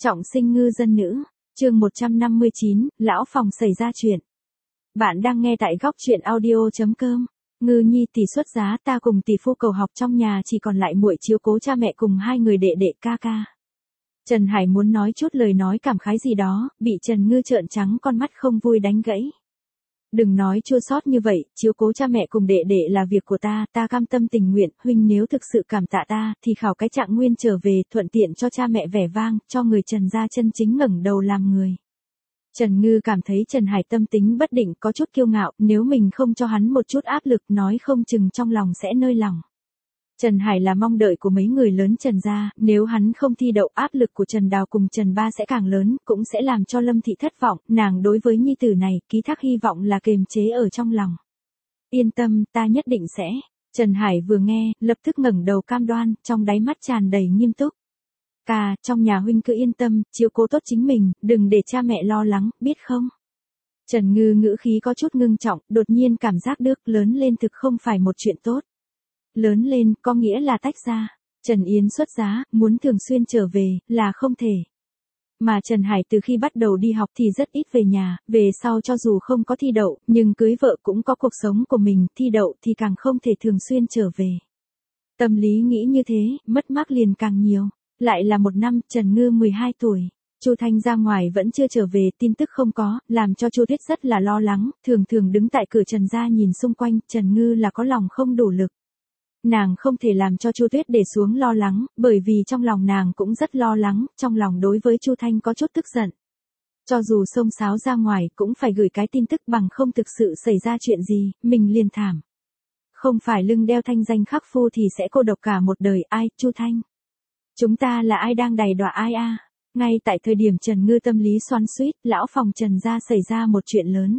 Trọng sinh ngư dân nữ, chương 159, lão phòng xảy ra chuyện. Bạn đang nghe tại góc truyện audio.com. Ngư nhi tỷ xuất giá, ta cùng tỷ phu cầu học, trong nhà chỉ còn lại muội chiếu cố cha mẹ cùng hai người đệ đệ ca ca. Trần Hải muốn nói chút lời nói cảm khái gì đó, bị Trần Ngư trợn trắng con mắt không vui đánh gãy. Đừng nói chua xót như vậy, chiếu cố cha mẹ cùng đệ đệ là việc của ta cam tâm tình nguyện, huynh nếu thực sự cảm tạ ta, thì khảo cái trạng nguyên trở về, thuận tiện cho cha mẹ vẻ vang, cho người Trần gia chân chính ngẩng đầu làm người. Trần Ngư cảm thấy Trần Hải tâm tính bất định, có chút kiêu ngạo, nếu mình không cho hắn một chút áp lực, nói không chừng trong lòng sẽ nơi lòng. Trần Hải là mong đợi của mấy người lớn Trần gia, nếu hắn không thi đậu, áp lực của Trần Đào cùng Trần Ba sẽ càng lớn, cũng sẽ làm cho Lâm Thị thất vọng, nàng đối với nhi tử này, ký thác hy vọng là kềm chế ở trong lòng. Yên tâm, ta nhất định sẽ. Trần Hải vừa nghe, lập tức ngẩng đầu cam đoan, trong đáy mắt tràn đầy nghiêm túc. Ca, trong nhà huynh cứ yên tâm, chiếu cố tốt chính mình, đừng để cha mẹ lo lắng, biết không? Trần Ngư ngữ khí có chút ngưng trọng, đột nhiên cảm giác được lớn lên thực không phải một chuyện tốt. Lớn lên, có nghĩa là tách ra. Trần Yến xuất giá, muốn thường xuyên trở về, là không thể. Mà Trần Hải từ khi bắt đầu đi học thì rất ít về nhà, về sau cho dù không có thi đậu, nhưng cưới vợ cũng có cuộc sống của mình, thi đậu thì càng không thể thường xuyên trở về. Tâm lý nghĩ như thế, mất mát liền càng nhiều. Lại là một năm, Trần Ngư 12 tuổi. Chu Thanh ra ngoài vẫn chưa trở về, tin tức không có, làm cho Chu Tuyết rất là lo lắng, thường thường đứng tại cửa Trần gia nhìn xung quanh, Trần Ngư là có lòng không đủ lực. Nàng không thể làm cho Chu Tuyết để xuống lo lắng, bởi vì trong lòng nàng cũng rất lo lắng, trong lòng đối với Chu Thanh có chút tức giận. Cho dù xông xáo ra ngoài, cũng phải gửi cái tin tức, bằng không thực sự xảy ra chuyện gì, mình liền thảm. Không phải lưng đeo thanh danh khắc phu thì sẽ cô độc cả một đời, ai, Chu Thanh? Chúng ta là ai đang đày đọa ai a? Ngay tại thời điểm Trần Ngư tâm lý xoắn xuýt, lão phòng Trần gia xảy ra một chuyện lớn.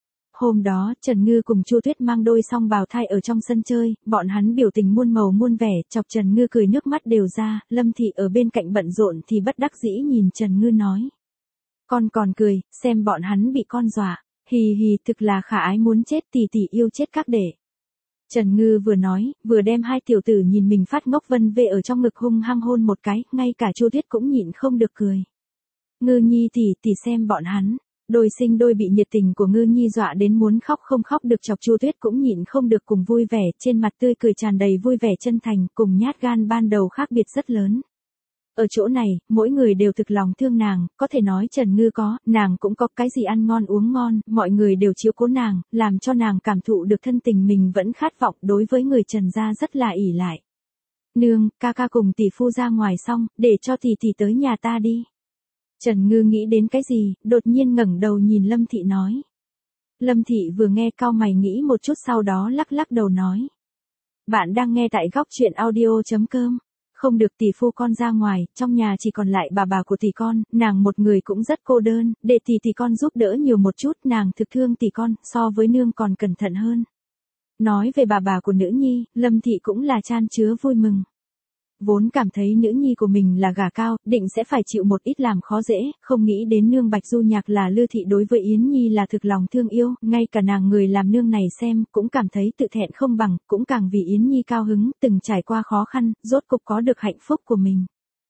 Hôm đó, Trần Ngư cùng Chu Tuyết mang đôi song bào thai ở trong sân chơi, bọn hắn biểu tình muôn màu muôn vẻ, chọc Trần Ngư cười nước mắt đều ra, Lâm Thị ở bên cạnh bận rộn thì bất đắc dĩ nhìn Trần Ngư nói. Con còn cười, xem bọn hắn bị con dọa, hì hì, thực là khả ái muốn chết, tỷ tỷ yêu chết các đệ. Trần Ngư vừa nói, vừa đem hai tiểu tử nhìn mình phát ngốc vân vê ở trong ngực hung hăng hôn một cái, ngay cả Chu Tuyết cũng nhịn không được cười. Ngư nhi tỷ xem bọn hắn. Đôi sinh đôi bị nhiệt tình của Ngư nhi dọa đến muốn khóc không khóc được, chọc Chu Tuyết cũng nhịn không được cùng vui vẻ, trên mặt tươi cười tràn đầy vui vẻ chân thành, cùng nhát gan ban đầu khác biệt rất lớn. Ở chỗ này, mỗi người đều thực lòng thương nàng, có thể nói Trần Ngư có, nàng cũng có, cái gì ăn ngon uống ngon, mọi người đều chiếu cố nàng, làm cho nàng cảm thụ được thân tình mình vẫn khát vọng, đối với người Trần gia rất là ỷ lại. Nương, ca ca cùng tỷ phu ra ngoài xong, để cho tỷ tỷ tới nhà ta đi. Trần Ngư nghĩ đến cái gì, đột nhiên ngẩng đầu nhìn Lâm Thị nói. Lâm Thị vừa nghe cau mày nghĩ một chút, sau đó lắc lắc đầu nói. Bạn đang nghe tại góc truyện audio.com. Không được, tỷ phu con ra ngoài, trong nhà chỉ còn lại bà của tỷ con, nàng một người cũng rất cô đơn, để tỷ con giúp đỡ nhiều một chút, nàng thực thương tỷ con, so với nương còn cẩn thận hơn. Nói về bà của nữ nhi, Lâm Thị cũng là chan chứa vui mừng. Vốn cảm thấy nữ nhi của mình là gà cao, định sẽ phải chịu một ít làm khó dễ, không nghĩ đến nương Bạch Du Nhạc là Lư Thị đối với Yến Nhi là thực lòng thương yêu, ngay cả nàng người làm nương này xem, cũng cảm thấy tự thẹn không bằng, cũng càng vì Yến Nhi cao hứng, từng trải qua khó khăn, rốt cục có được hạnh phúc của mình.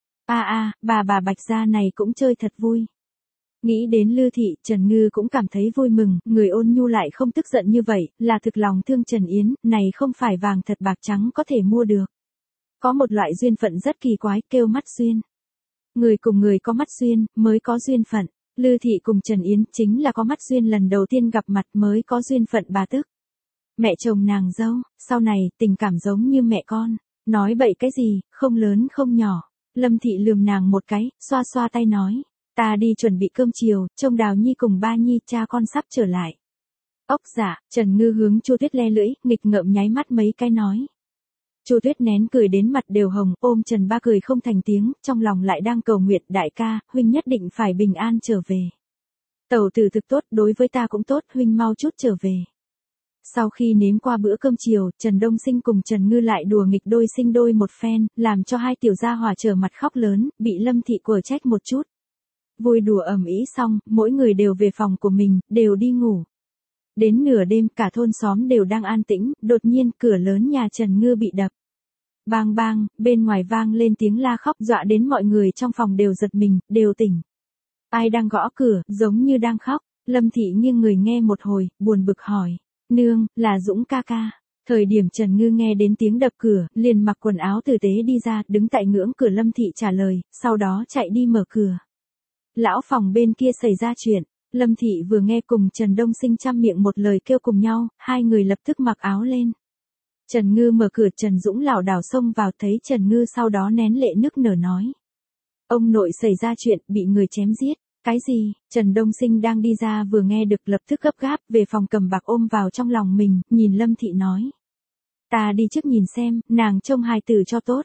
Bà Bạch gia này cũng chơi thật vui. Nghĩ đến Lư Thị, Trần Ngư cũng cảm thấy vui mừng, người ôn nhu lại không tức giận như vậy, là thực lòng thương Trần Yến, này không phải vàng thật bạc trắng có thể mua được. Có một loại duyên phận rất kỳ quái, kêu mắt duyên. Người cùng người có mắt duyên, mới có duyên phận. Lư Thị cùng Trần Yến chính là có mắt duyên, lần đầu tiên gặp mặt mới có duyên phận bà tức. Mẹ chồng nàng dâu, sau này, tình cảm giống như mẹ con. Nói bậy cái gì, không lớn không nhỏ. Lâm Thị lườm nàng một cái, xoa xoa tay nói. Ta đi chuẩn bị cơm chiều, trông Đào Nhi cùng Ba Nhi cha con sắp trở lại. Ốc dạ, Trần Ngư hướng Chu Tuyết le lưỡi, nghịch ngợm nháy mắt mấy cái nói. Chu Tuyết nén cười đến mặt đều hồng, ôm Trần Ba cười không thành tiếng, trong lòng lại đang cầu nguyện, đại ca, huynh nhất định phải bình an trở về. Tẩu tử thực tốt, đối với ta cũng tốt, huynh mau chút trở về. Sau khi nếm qua bữa cơm chiều, Trần Đông Sinh cùng Trần Ngư lại đùa nghịch đôi sinh đôi một phen, làm cho hai tiểu gia hỏa trở mặt khóc lớn, bị Lâm Thị quở trách một chút. Vui đùa ầm ĩ xong, mỗi người đều về phòng của mình, đều đi ngủ. Đến nửa đêm, cả thôn xóm đều đang an tĩnh, đột nhiên cửa lớn nhà Trần Ngư bị đập. Bang bang, bên ngoài vang lên tiếng la khóc dọa đến mọi người trong phòng đều giật mình, đều tỉnh. Ai đang gõ cửa, giống như đang khóc. Lâm Thị nghiêng người nghe một hồi, buồn bực hỏi. Nương, là Dũng ca ca. Thời điểm Trần Ngư nghe đến tiếng đập cửa, liền mặc quần áo tử tế đi ra, đứng tại ngưỡng cửa. Lâm Thị trả lời, sau đó chạy đi mở cửa. Lão phòng bên kia xảy ra chuyện. Lâm Thị vừa nghe cùng Trần Đông Sinh chăm miệng một lời kêu cùng nhau, hai người lập tức mặc áo lên. Trần Ngư mở cửa, Trần Dũng lảo đảo xông vào, thấy Trần Ngư sau đó nén lệ nức nở nói. Ông nội xảy ra chuyện, bị người chém giết. Cái gì? Trần Đông Sinh đang đi ra vừa nghe được lập tức gấp gáp về phòng cầm bạc ôm vào trong lòng mình, nhìn Lâm Thị nói. Ta đi trước nhìn xem, nàng trông hài tử cho tốt.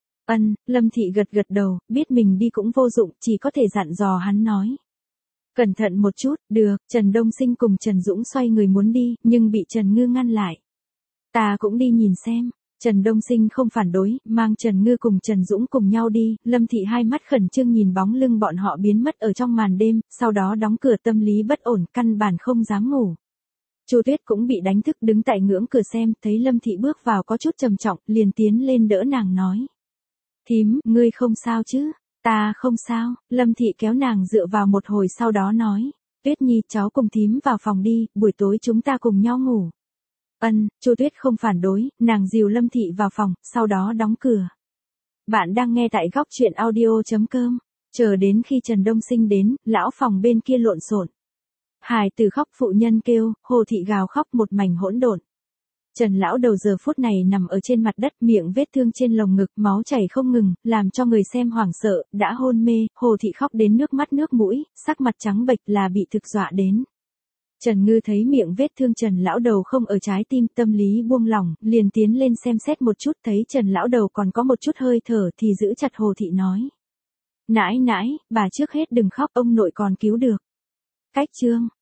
Lâm Thị gật gật đầu, biết mình đi cũng vô dụng, chỉ có thể dặn dò hắn nói. Cẩn thận một chút, được. Trần Đông Sinh cùng Trần Dũng xoay người muốn đi, nhưng bị Trần Ngư ngăn lại. Ta cũng đi nhìn xem. Trần Đông Sinh không phản đối, mang Trần Ngư cùng Trần Dũng cùng nhau đi. Lâm Thị hai mắt khẩn trương nhìn bóng lưng bọn họ biến mất ở trong màn đêm, sau đó đóng cửa, tâm lý bất ổn, căn bản không dám ngủ. Chu Tuyết cũng bị đánh thức, đứng tại ngưỡng cửa xem, thấy Lâm Thị bước vào có chút trầm trọng, liền tiến lên đỡ nàng nói. Thím, ngươi không sao chứ? Ta không sao. Lâm Thị kéo nàng dựa vào một hồi sau đó nói. Tuyết Nhi, cháu cùng thím vào phòng đi, buổi tối chúng ta cùng nhau ngủ. Chu Tuyết không phản đối, nàng dìu Lâm Thị vào phòng, sau đó đóng cửa. Bạn đang nghe tại góc truyện audio.com. Chờ đến khi Trần Đông Sinh đến, lão phòng bên kia lộn xộn. Hài tử khóc, phụ nhân kêu, Hồ Thị gào khóc, một mảnh hỗn độn. Trần lão đầu giờ phút này nằm ở trên mặt đất, miệng vết thương trên lồng ngực, máu chảy không ngừng, làm cho người xem hoảng sợ, đã hôn mê. Hồ Thị khóc đến nước mắt nước mũi, sắc mặt trắng bệch, là bị thực dọa đến. Trần Ngư thấy miệng vết thương Trần lão đầu không ở trái tim, tâm lý buông lỏng, liền tiến lên xem xét một chút, thấy Trần lão đầu còn có một chút hơi thở thì giữ chặt Hồ Thị nói. Nãi nãi, bà trước hết đừng khóc, ông nội còn cứu được. Cách chương.